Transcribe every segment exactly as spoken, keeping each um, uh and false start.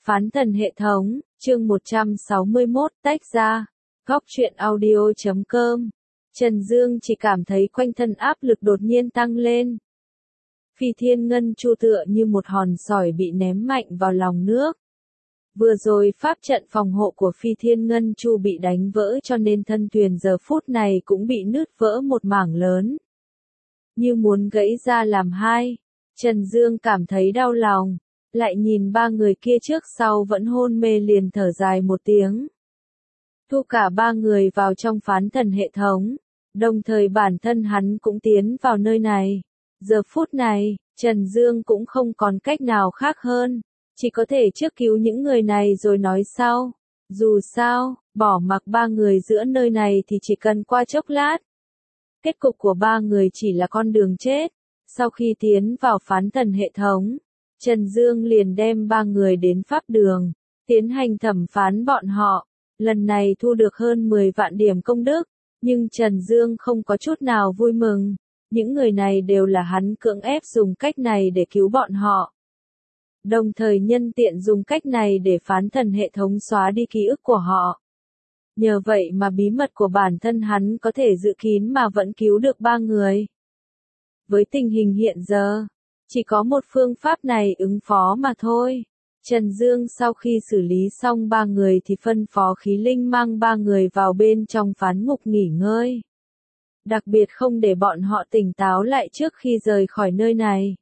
Phán thần hệ thống, chương một trăm sáu mươi mốt, tách ra. Góc truyện audio chấm com. Trần Dương chỉ cảm thấy quanh thân áp lực đột nhiên tăng lên. Phi Thiên Ngân Chu tựa như một hòn sỏi bị ném mạnh vào lòng nước. Vừa rồi pháp trận phòng hộ của Phi Thiên Ngân Chu bị đánh vỡ cho nên thân thuyền giờ phút này cũng bị nứt vỡ một mảng lớn. Như muốn gãy ra làm hai. Trần Dương cảm thấy đau lòng. Lại nhìn ba người kia trước sau vẫn hôn mê liền thở dài một tiếng. Thu cả ba người vào trong phán thần hệ thống. Đồng thời bản thân hắn cũng tiến vào nơi này. Giờ phút này, Trần Dương cũng không còn cách nào khác hơn. Chỉ có thể trước cứu những người này rồi nói sau. Dù sao, bỏ mặc ba người giữa nơi này thì chỉ cần qua chốc lát. Kết cục của ba người chỉ là con đường chết. Sau khi tiến vào phán thần hệ thống, Trần Dương liền đem ba người đến pháp đường, tiến hành thẩm phán bọn họ. Lần này thu được hơn mười vạn điểm công đức, nhưng Trần Dương không có chút nào vui mừng. Những người này đều là hắn cưỡng ép dùng cách này để cứu bọn họ. Đồng thời nhân tiện dùng cách này để phán thần hệ thống xóa đi ký ức của họ. Nhờ vậy mà bí mật của bản thân hắn có thể giữ kín mà vẫn cứu được ba người. Với tình hình hiện giờ, chỉ có một phương pháp này ứng phó mà thôi. Trần Dương sau khi xử lý xong ba người thì phân phó khí linh mang ba người vào bên trong phán ngục nghỉ ngơi. Đặc biệt không để bọn họ tỉnh táo lại trước khi rời khỏi nơi này.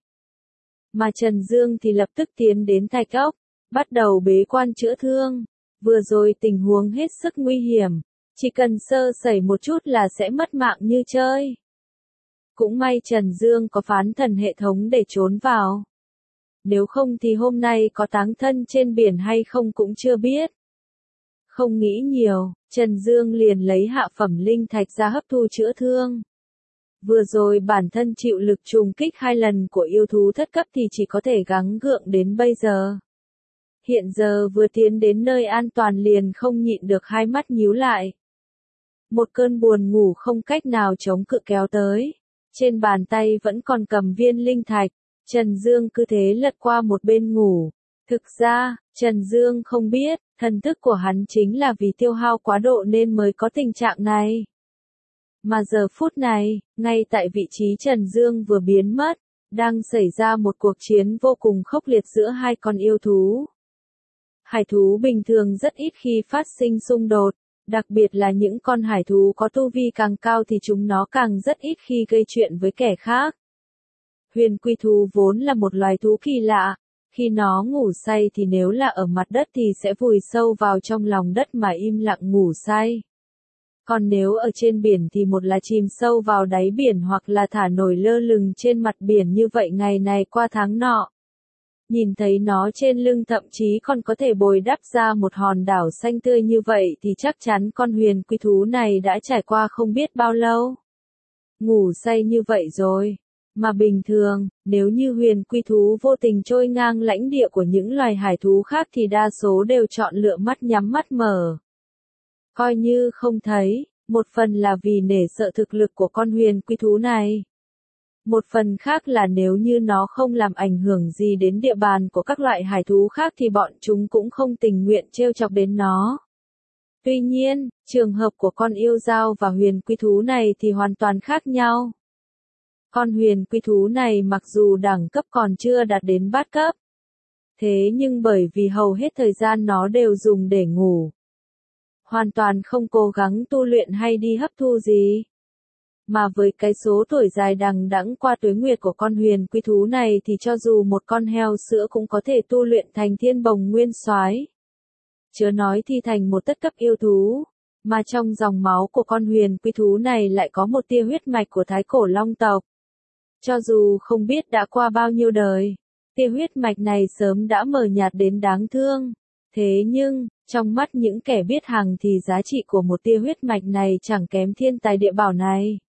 Mà Trần Dương thì lập tức tiến đến Thạch Ốc, bắt đầu bế quan chữa thương. Vừa rồi tình huống hết sức nguy hiểm, chỉ cần sơ sẩy một chút là sẽ mất mạng như chơi. Cũng may Trần Dương có phán thần hệ thống để trốn vào. Nếu không thì hôm nay có táng thân trên biển hay không cũng chưa biết. Không nghĩ nhiều, Trần Dương liền lấy hạ phẩm linh thạch ra hấp thu chữa thương. Vừa rồi bản thân chịu lực trùng kích hai lần của yêu thú thất cấp thì chỉ có thể gắng gượng đến bây giờ. Hiện giờ vừa tiến đến nơi an toàn liền không nhịn được hai mắt nhíu lại. Một cơn buồn ngủ không cách nào chống cự kéo tới. Trên bàn tay vẫn còn cầm viên linh thạch, Trần Dương cứ thế lật qua một bên ngủ. Thực ra, Trần Dương không biết, thần thức của hắn chính là vì tiêu hao quá độ nên mới có tình trạng này. Mà giờ phút này, ngay tại vị trí Trần Dương vừa biến mất, đang xảy ra một cuộc chiến vô cùng khốc liệt giữa hai con yêu thú. Hải thú bình thường rất ít khi phát sinh xung đột. Đặc biệt là những con hải thú có tu vi càng cao thì chúng nó càng rất ít khi gây chuyện với kẻ khác. Huyền quy thú vốn là một loài thú kỳ lạ, khi nó ngủ say thì nếu là ở mặt đất thì sẽ vùi sâu vào trong lòng đất mà im lặng ngủ say. Còn nếu ở trên biển thì một là chìm sâu vào đáy biển hoặc là thả nổi lơ lửng trên mặt biển như vậy ngày này qua tháng nọ. Nhìn thấy nó trên lưng thậm chí còn có thể bồi đắp ra một hòn đảo xanh tươi như vậy thì chắc chắn con huyền quy thú này đã trải qua không biết bao lâu. Ngủ say như vậy rồi. Mà bình thường, nếu như huyền quy thú vô tình trôi ngang lãnh địa của những loài hải thú khác thì đa số đều chọn lựa mắt nhắm mắt mở. Coi như không thấy, một phần là vì nể sợ thực lực của con huyền quy thú này. Một phần khác là nếu như nó không làm ảnh hưởng gì đến địa bàn của các loại hải thú khác thì bọn chúng cũng không tình nguyện trêu chọc đến nó. Tuy nhiên, trường hợp của con yêu dao và huyền quy thú này thì hoàn toàn khác nhau. Con huyền quy thú này mặc dù đẳng cấp còn chưa đạt đến bát cấp. Thế nhưng bởi vì hầu hết thời gian nó đều dùng để ngủ. Hoàn toàn không cố gắng tu luyện hay đi hấp thu gì. Mà với cái số tuổi dài đằng đẵng qua tuế nguyệt của con huyền quy thú này thì cho dù một con heo sữa cũng có thể tu luyện thành thiên bồng nguyên soái. Chớ nói thì thành một tất cấp yêu thú, mà trong dòng máu của con huyền quy thú này lại có một tia huyết mạch của thái cổ long tộc. Cho dù không biết đã qua bao nhiêu đời, tia huyết mạch này sớm đã mờ nhạt đến đáng thương. Thế nhưng, trong mắt những kẻ biết hàng thì giá trị của một tia huyết mạch này chẳng kém thiên tài địa bảo này.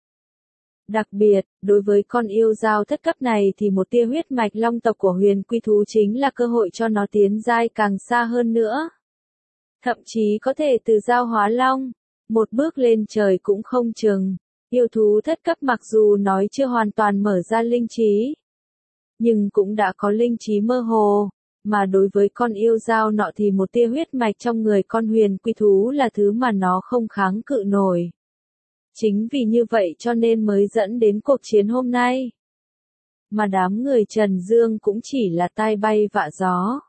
Đặc biệt, đối với con yêu dao thất cấp này thì một tia huyết mạch long tộc của huyền quy thú chính là cơ hội cho nó tiến giai càng xa hơn nữa. Thậm chí có thể từ dao hóa long, một bước lên trời cũng không chừng. Yêu thú thất cấp mặc dù nói chưa hoàn toàn mở ra linh trí, nhưng cũng đã có linh trí mơ hồ, Mà đối với con yêu dao nọ thì một tia huyết mạch trong người con huyền quy thú là thứ mà nó không kháng cự nổi. Chính vì như vậy cho nên mới dẫn đến cuộc chiến hôm nay. Mà đám người Trần Dương cũng chỉ là tai bay vạ gió.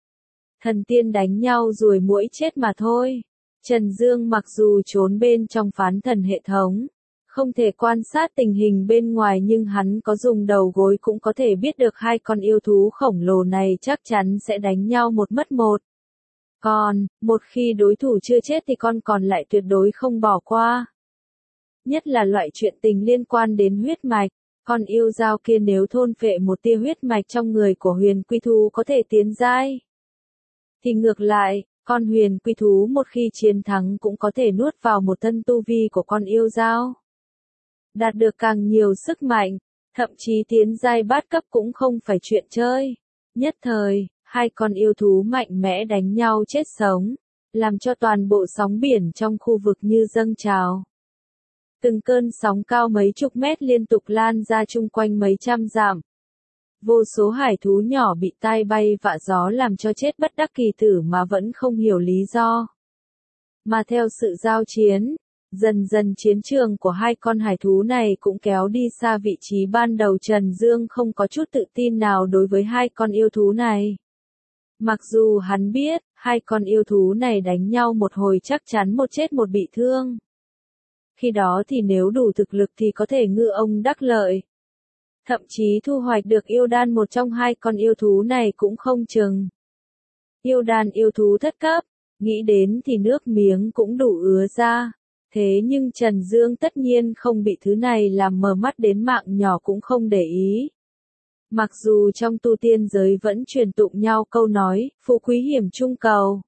Thần tiên đánh nhau ruồi muỗi chết mà thôi. Trần Dương mặc dù trốn bên trong phán thần hệ thống, không thể quan sát tình hình bên ngoài nhưng hắn có dùng đầu gối cũng có thể biết được hai con yêu thú khổng lồ này chắc chắn sẽ đánh nhau một mất một. Còn, một khi đối thủ chưa chết thì con còn lại tuyệt đối không bỏ qua. Nhất là loại chuyện tình liên quan đến huyết mạch, con yêu dao kia nếu thôn phệ một tia huyết mạch trong người của huyền quy thú có thể tiến giai. Thì ngược lại, con huyền quy thú một khi chiến thắng cũng có thể nuốt vào một thân tu vi của con yêu dao. Đạt được càng nhiều sức mạnh, thậm chí tiến giai bát cấp cũng không phải chuyện chơi. Nhất thời, hai con yêu thú mạnh mẽ đánh nhau chết sống, làm cho toàn bộ sóng biển trong khu vực như dâng trào. Từng cơn sóng cao mấy chục mét liên tục lan ra chung quanh mấy trăm dặm. Vô số hải thú nhỏ bị tai bay vạ gió làm cho chết bất đắc kỳ tử mà vẫn không hiểu lý do. Mà theo sự giao chiến, dần dần chiến trường của hai con hải thú này cũng kéo đi xa vị trí ban đầu Trần Dương không có chút tự tin nào đối với hai con yêu thú này. Mặc dù hắn biết, hai con yêu thú này đánh nhau một hồi chắc chắn một chết một bị thương. Khi đó thì nếu đủ thực lực thì có thể ngư ông đắc lợi. Thậm chí thu hoạch được yêu đan một trong hai con yêu thú này cũng không chừng. Yêu đan yêu thú thất cấp, nghĩ đến thì nước miếng cũng đủ ứa ra. Thế nhưng Trần Dương tất nhiên không bị thứ này làm mờ mắt đến mạng nhỏ cũng không để ý. Mặc dù trong tu tiên giới vẫn truyền tụng nhau câu nói, phú quý hiểm trung cầu.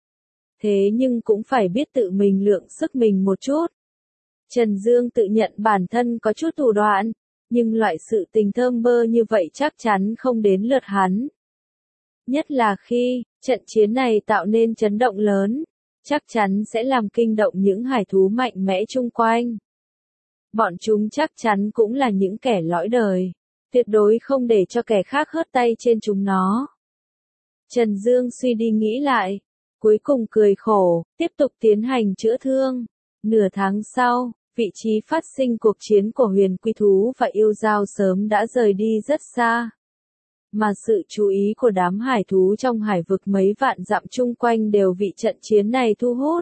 Thế nhưng cũng phải biết tự mình lượng sức mình một chút. Trần Dương tự nhận bản thân có chút thủ đoạn, nhưng loại sự tình thơm bơ như vậy chắc chắn không đến lượt hắn. Nhất là khi, trận chiến này tạo nên chấn động lớn, chắc chắn sẽ làm kinh động những hải thú mạnh mẽ chung quanh. Bọn chúng chắc chắn cũng là những kẻ lõi đời, tuyệt đối không để cho kẻ khác hớt tay trên chúng nó. Trần Dương suy đi nghĩ lại, cuối cùng cười khổ, tiếp tục tiến hành chữa thương. Nửa tháng sau, vị trí phát sinh cuộc chiến của huyền quy thú và yêu dao sớm đã rời đi rất xa. Mà sự chú ý của đám hải thú trong hải vực mấy vạn dặm chung quanh đều bị trận chiến này thu hút.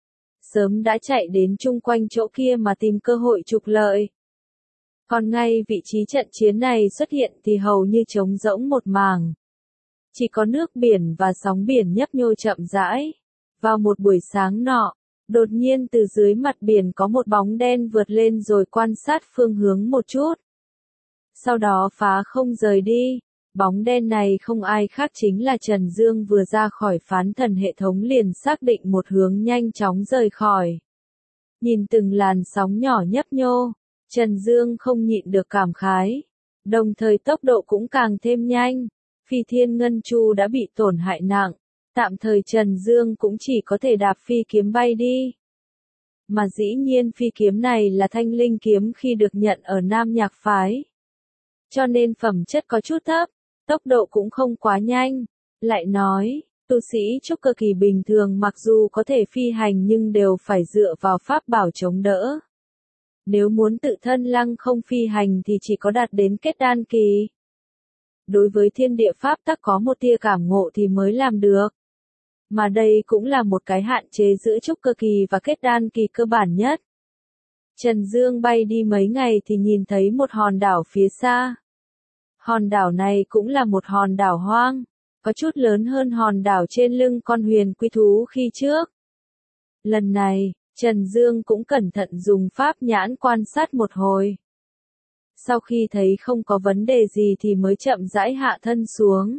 Sớm đã chạy đến chung quanh chỗ kia mà tìm cơ hội trục lợi. Còn ngay vị trí trận chiến này xuất hiện thì hầu như trống rỗng một mảng. Chỉ có nước biển và sóng biển nhấp nhô chậm rãi. Vào một buổi sáng nọ, đột nhiên từ dưới mặt biển có một bóng đen vượt lên rồi quan sát phương hướng một chút. Sau đó phá không rời đi. Bóng đen này không ai khác chính là Trần Dương vừa ra khỏi phán thần hệ thống liền xác định một hướng nhanh chóng rời khỏi. Nhìn từng làn sóng nhỏ nhấp nhô, Trần Dương không nhịn được cảm khái. Đồng thời tốc độ cũng càng thêm nhanh. Phi thiên ngân chu đã bị tổn hại nặng. Tạm thời Trần Dương cũng chỉ có thể đạp phi kiếm bay đi. Mà dĩ nhiên phi kiếm này là thanh linh kiếm khi được nhận ở Nam Nhạc Phái. Cho nên phẩm chất có chút thấp, tốc độ cũng không quá nhanh. Lại nói, tu sĩ trúc cơ kỳ bình thường mặc dù có thể phi hành nhưng đều phải dựa vào pháp bảo chống đỡ. Nếu muốn tự thân lăng không phi hành thì chỉ có đạt đến kết đan kỳ. Đối với thiên địa pháp tắc có một tia cảm ngộ thì mới làm được. Mà đây cũng là một cái hạn chế giữa trúc cơ kỳ và kết đan kỳ cơ bản nhất. Trần Dương bay đi mấy ngày thì nhìn thấy một hòn đảo phía xa. Hòn đảo này cũng là một hòn đảo hoang, có chút lớn hơn hòn đảo trên lưng con huyền quy thú khi trước. Lần này, Trần Dương cũng cẩn thận dùng pháp nhãn quan sát một hồi. Sau khi thấy không có vấn đề gì thì mới chậm rãi hạ thân xuống.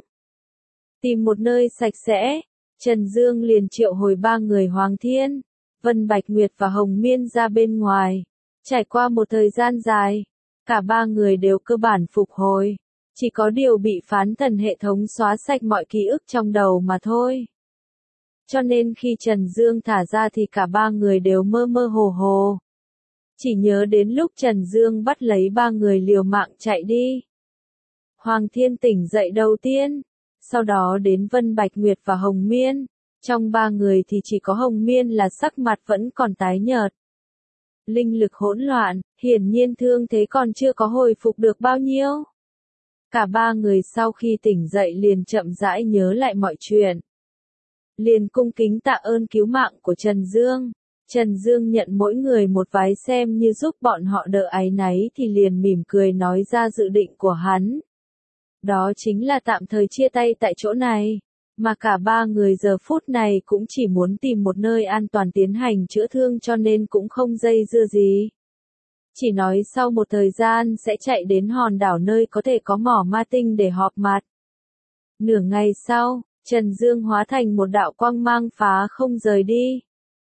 Tìm một nơi sạch sẽ, Trần Dương liền triệu hồi ba người Hoàng Thiên, Vân Bạch Nguyệt và Hồng Miên ra bên ngoài. Trải qua một thời gian dài, cả ba người đều cơ bản phục hồi. Chỉ có điều bị phán thần hệ thống xóa sạch mọi ký ức trong đầu mà thôi. Cho nên khi Trần Dương thả ra thì cả ba người đều mơ mơ hồ hồ. Chỉ nhớ đến lúc Trần Dương bắt lấy ba người liều mạng chạy đi. Hoàng Thiên tỉnh dậy đầu tiên, sau đó đến Vân Bạch Nguyệt và Hồng Miên. Trong ba người thì chỉ có Hồng Miên là sắc mặt vẫn còn tái nhợt. Linh lực hỗn loạn, hiển nhiên thương thế còn chưa có hồi phục được bao nhiêu. Cả ba người sau khi tỉnh dậy liền chậm rãi nhớ lại mọi chuyện. Liền cung kính tạ ơn cứu mạng của Trần Dương. Trần Dương nhận mỗi người một vái xem như giúp bọn họ đỡ áy náy thì liền mỉm cười nói ra dự định của hắn. Đó chính là tạm thời chia tay tại chỗ này, mà cả ba người giờ phút này cũng chỉ muốn tìm một nơi an toàn tiến hành chữa thương cho nên cũng không dây dưa gì. Chỉ nói sau một thời gian sẽ chạy đến hòn đảo nơi có thể có mỏ ma tinh để họp mặt. Nửa ngày sau, Trần Dương hóa thành một đạo quang mang phá không rời đi.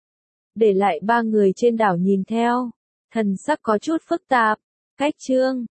Để lại ba người trên đảo nhìn theo, thần sắc có chút phức tạp. Cách chương